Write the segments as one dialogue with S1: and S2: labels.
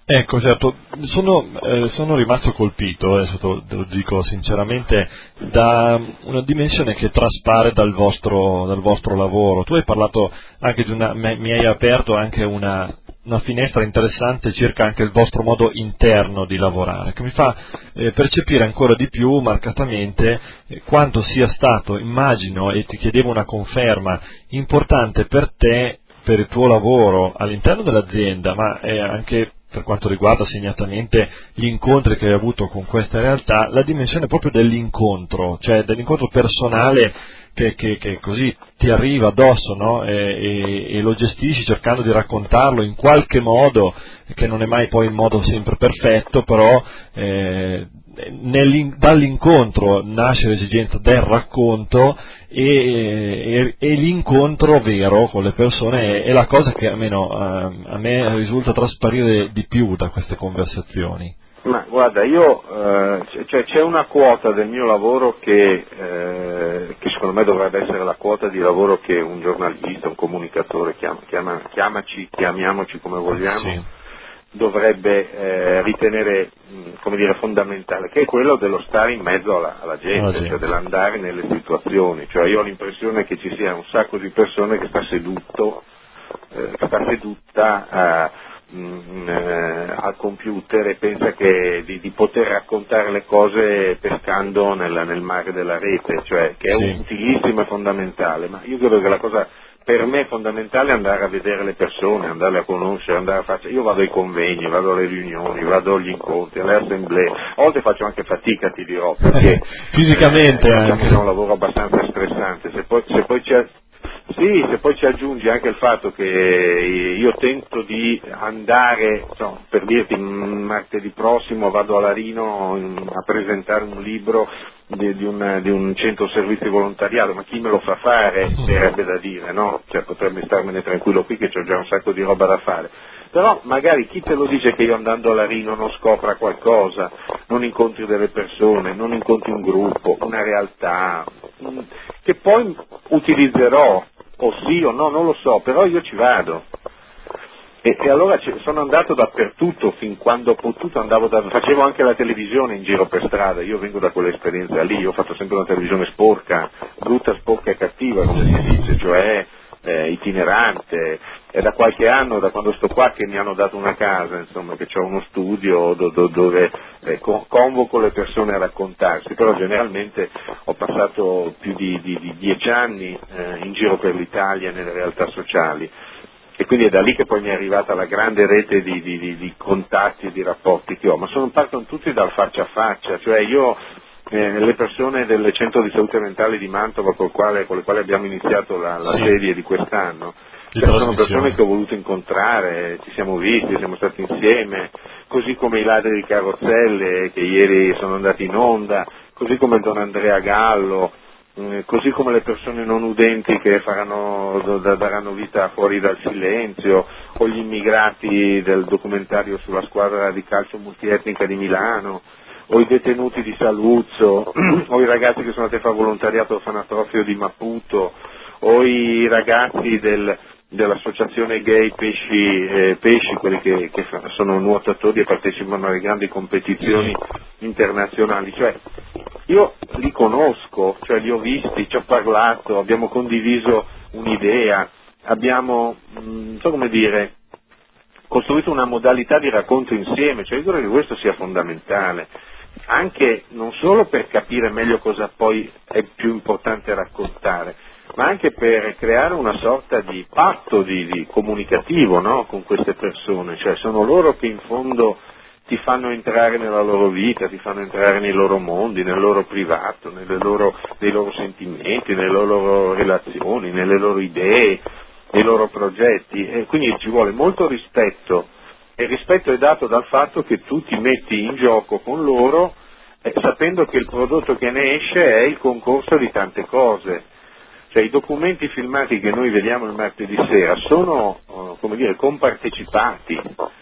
S1: Ecco, certo, sono rimasto colpito, adesso te lo dico sinceramente, da una dimensione che traspare dal vostro lavoro. Tu hai parlato anche mi hai aperto anche una finestra interessante circa anche il vostro modo interno di lavorare, che mi fa percepire ancora di più marcatamente quanto sia stato, immagino, e ti chiedevo una conferma, importante per te, per il tuo lavoro all'interno dell'azienda, ma anche per quanto riguarda segnatamente gli incontri che hai avuto con questa realtà, la dimensione proprio dell'incontro, cioè dell'incontro personale che così ti arriva addosso, no? E lo gestisci cercando di raccontarlo in qualche modo, che non è mai poi il modo sempre perfetto, però dall'incontro nasce l'esigenza del racconto e l'incontro vero con le persone è la cosa che almeno a me risulta trasparire di più da queste conversazioni.
S2: Ma guarda, io cioè c'è una quota del mio lavoro che secondo me dovrebbe essere la quota di lavoro che un giornalista, un comunicatore, chiamiamoci come vogliamo,
S1: Sì.
S2: dovrebbe ritenere, come dire, fondamentale, che è quello dello stare in mezzo alla gente, cioè dell'andare nelle situazioni. Cioè io ho l'impressione che ci sia un sacco di persone che sta seduta al computer e pensa di poter raccontare le cose pescando nel mare della rete, cioè che è utilissimo e fondamentale, ma io credo che la cosa per me fondamentale è andare a vedere le persone, andarle a conoscere, io vado ai convegni, vado alle riunioni, vado agli incontri, alle assemblee, a volte faccio anche fatica, ti dirò, perché
S1: fisicamente anche.
S2: È un lavoro abbastanza stressante, se poi ci aggiungi anche il fatto che io tento di andare, per dirti, martedì prossimo vado a Larino a presentare un libro di un centro servizi volontariato, ma chi me lo fa fare, verrebbe da dire, no? Cioè potrebbe starmene tranquillo qui che c'ho già un sacco di roba da fare. Però magari chi te lo dice che io andando a Larino non scopra qualcosa, non incontri delle persone, non incontri un gruppo, una realtà, che poi utilizzerò, o sì o no, non lo so, però io ci vado. E allora sono andato dappertutto, fin quando ho potuto facevo anche la televisione in giro per strada, io vengo da quell'esperienza lì, io ho fatto sempre una televisione sporca, brutta, sporca e cattiva, come si dice, cioè itinerante. È da qualche anno, da quando sto qua, che mi hanno dato una casa, insomma, che ho uno studio dove convoco le persone a raccontarsi, però generalmente ho passato più di 10 anni in giro per l'Italia nelle realtà sociali. E quindi è da lì che poi mi è arrivata la grande rete di contatti e di rapporti che ho, ma partono tutti dal faccia a faccia, cioè io le persone del centro di salute mentale di Mantova con le quali abbiamo iniziato la serie di quest'anno, sono persone che ho voluto incontrare, ci siamo visti, siamo stati insieme, così come i ladri di carrozzelle che ieri sono andati in onda, così come Don Andrea Gallo, così come le persone non udenti che daranno vita fuori dal silenzio, o gli immigrati del documentario sulla squadra di calcio multietnica di Milano, o i detenuti di Saluzzo, o i ragazzi che sono andati a fare volontariato orfanatrofio di Maputo, o i ragazzi dell'associazione gay pesci, quelli che sono nuotatori e partecipano alle grandi competizioni internazionali, cioè io li conosco, cioè li ho visti, ci ho parlato, abbiamo condiviso un'idea, abbiamo, non so come dire, costruito una modalità di racconto insieme, cioè io credo che questo sia fondamentale, anche non solo per capire meglio cosa poi è più importante raccontare, ma anche per creare una sorta di patto di comunicativo, no? Con queste persone, cioè sono loro che in fondo ti fanno entrare nella loro vita, ti fanno entrare nei loro mondi, nel loro privato, nei loro sentimenti, nelle loro relazioni, nelle loro idee, nei loro progetti, e quindi ci vuole molto rispetto, e il rispetto è dato dal fatto che tu ti metti in gioco con loro sapendo che il prodotto che ne esce è il concorso di tante cose. Cioè i documenti filmati che noi vediamo il martedì sera sono, compartecipati,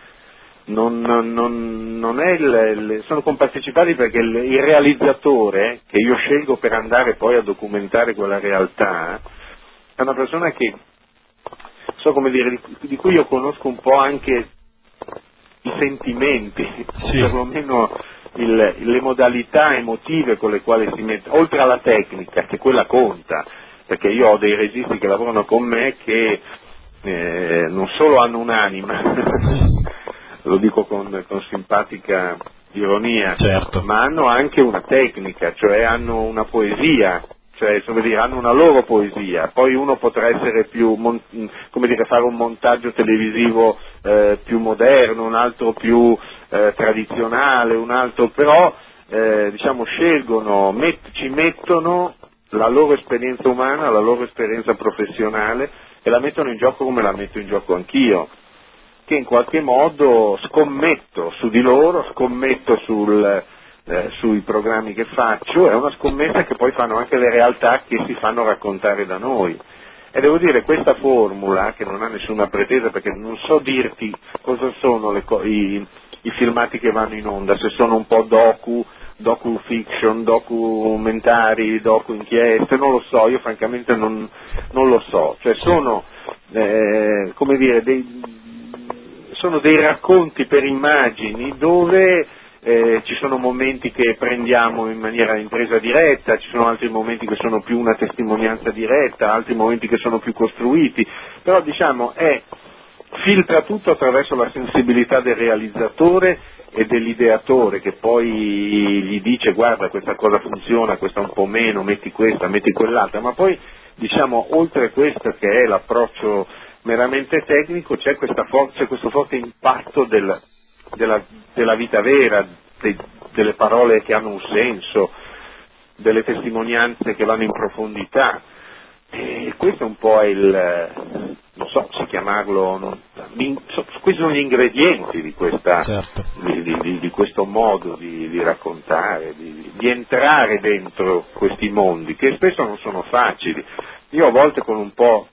S2: sono compartecipati perché il realizzatore, che io scelgo per andare poi a documentare quella realtà, è una persona che, di cui io conosco un po' anche i sentimenti,
S1: sì.
S2: perlomeno le modalità emotive con le quali si mette, oltre alla tecnica, che quella conta, perché io ho dei registi che lavorano con me che non solo hanno un'anima, lo dico con simpatica ironia,
S1: certo.
S2: ma hanno anche una tecnica, cioè hanno una poesia, cioè insomma, hanno una loro poesia. Poi uno potrà essere più, fare un montaggio televisivo più moderno, un altro più tradizionale, un altro però scelgono, ci mettono la loro esperienza umana, la loro esperienza professionale e la mettono in gioco come la metto in gioco anch'io, che in qualche modo scommetto su di loro, scommetto sui programmi che faccio, è una scommessa che poi fanno anche le realtà che si fanno raccontare da noi. E devo dire, questa formula, che non ha nessuna pretesa, perché non so dirti cosa sono i filmati che vanno in onda, se sono un po' docu-fiction, documentari, docu-inchieste, non lo so, io francamente non lo so, cioè sono, sono dei racconti per immagini dove ci sono momenti che prendiamo in maniera impresa diretta, ci sono altri momenti che sono più una testimonianza diretta, altri momenti che sono più costruiti, però filtra tutto attraverso la sensibilità del realizzatore e dell'ideatore, che poi gli dice guarda questa cosa funziona, questa un po' meno, metti questa, metti quell'altra, ma poi oltre a questo che è l'approccio meramente tecnico c'è questo forte impatto della vita vera, delle parole che hanno un senso, delle testimonianze che vanno in profondità, e questo un po' è non so se chiamarlo, questi sono gli ingredienti di
S1: Certo.
S2: di questo modo di raccontare, di entrare dentro questi mondi che spesso non sono facili. Io a volte con un po'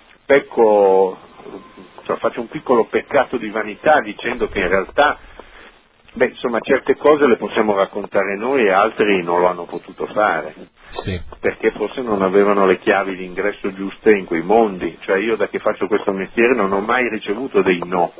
S2: faccio un piccolo peccato di vanità dicendo che in realtà certe cose le possiamo raccontare noi e altri non lo hanno potuto fare,
S1: sì.
S2: Perché forse non avevano le chiavi di ingresso giuste in quei mondi, cioè io da che faccio questo mestiere non ho mai ricevuto dei no,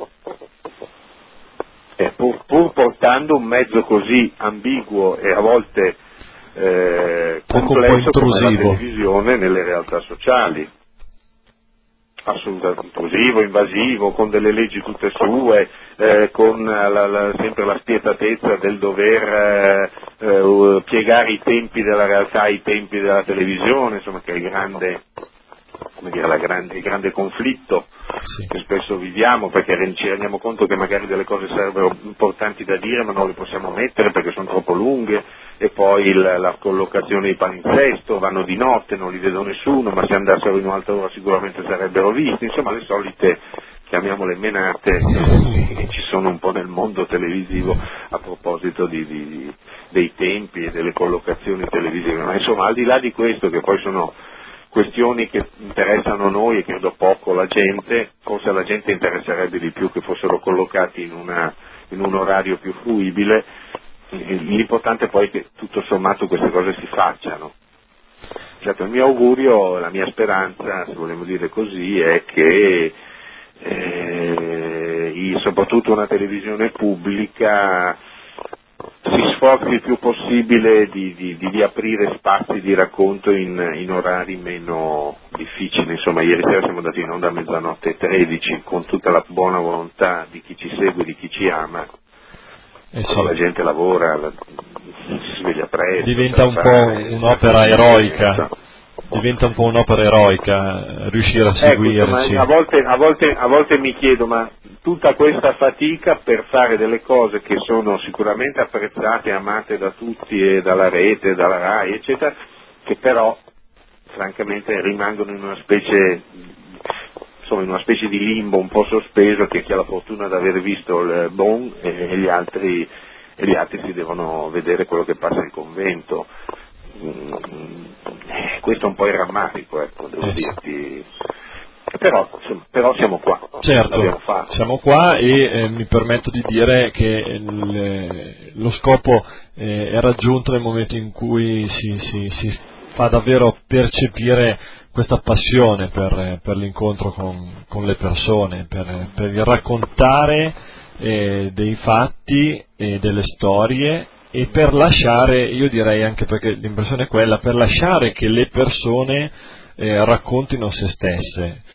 S2: pur portando un mezzo così ambiguo e a volte complesso come la televisione nelle realtà sociali. Assolutamente intrusivo, invasivo, con delle leggi tutte sue, con sempre la spietatezza del dover piegare i tempi della realtà ai tempi della televisione, insomma, che è il grande conflitto
S1: sì.
S2: che spesso viviamo, perché ci rendiamo conto che magari delle cose sarebbero importanti da dire ma non le possiamo mettere perché sono troppo lunghe, e poi la collocazione dei palinsesto, vanno di notte, non li vedo nessuno, ma se andassero in un'altra ora sicuramente sarebbero visti, insomma le solite, chiamiamole menate, che ci sono un po' nel mondo televisivo a proposito dei tempi e delle collocazioni televisive, ma insomma al di là di questo, che poi sono questioni che interessano noi e credo poco la gente, forse alla gente interesserebbe di più che fossero collocati in un orario più fruibile, l'importante poi è che tutto sommato queste cose si facciano. Certo, il mio augurio, la mia speranza, se vogliamo dire così, è che soprattutto una televisione pubblica si sforzi il più possibile di aprire spazi di racconto in orari meno difficili. Insomma, ieri sera siamo andati in onda a 00:13 con tutta la buona volontà di chi ci segue, di chi ci ama.
S1: Sì.
S2: La gente lavora, si sveglia presto.
S1: Diventa un po' un'opera eroica. Diventa un po' un'opera eroica riuscire a seguirci.
S2: A volte mi chiedo, ma tutta questa fatica per fare delle cose che sono sicuramente apprezzate e amate da tutti, e dalla rete, dalla RAI, eccetera, che però francamente rimangono in una specie di limbo un po' sospeso, che chi ha la fortuna di aver visto il Bon e gli altri si devono vedere quello che passa in convento. Questo è un po' il rammarico, devo dirti. Però siamo qua.
S1: Certo, siamo qua e mi permetto di dire che lo scopo è raggiunto nel momento in cui si fa davvero percepire questa passione per l'incontro con le persone, per il raccontare dei fatti e delle storie, e per lasciare, io direi anche, perché l'impressione è quella, per lasciare che le persone raccontino se stesse.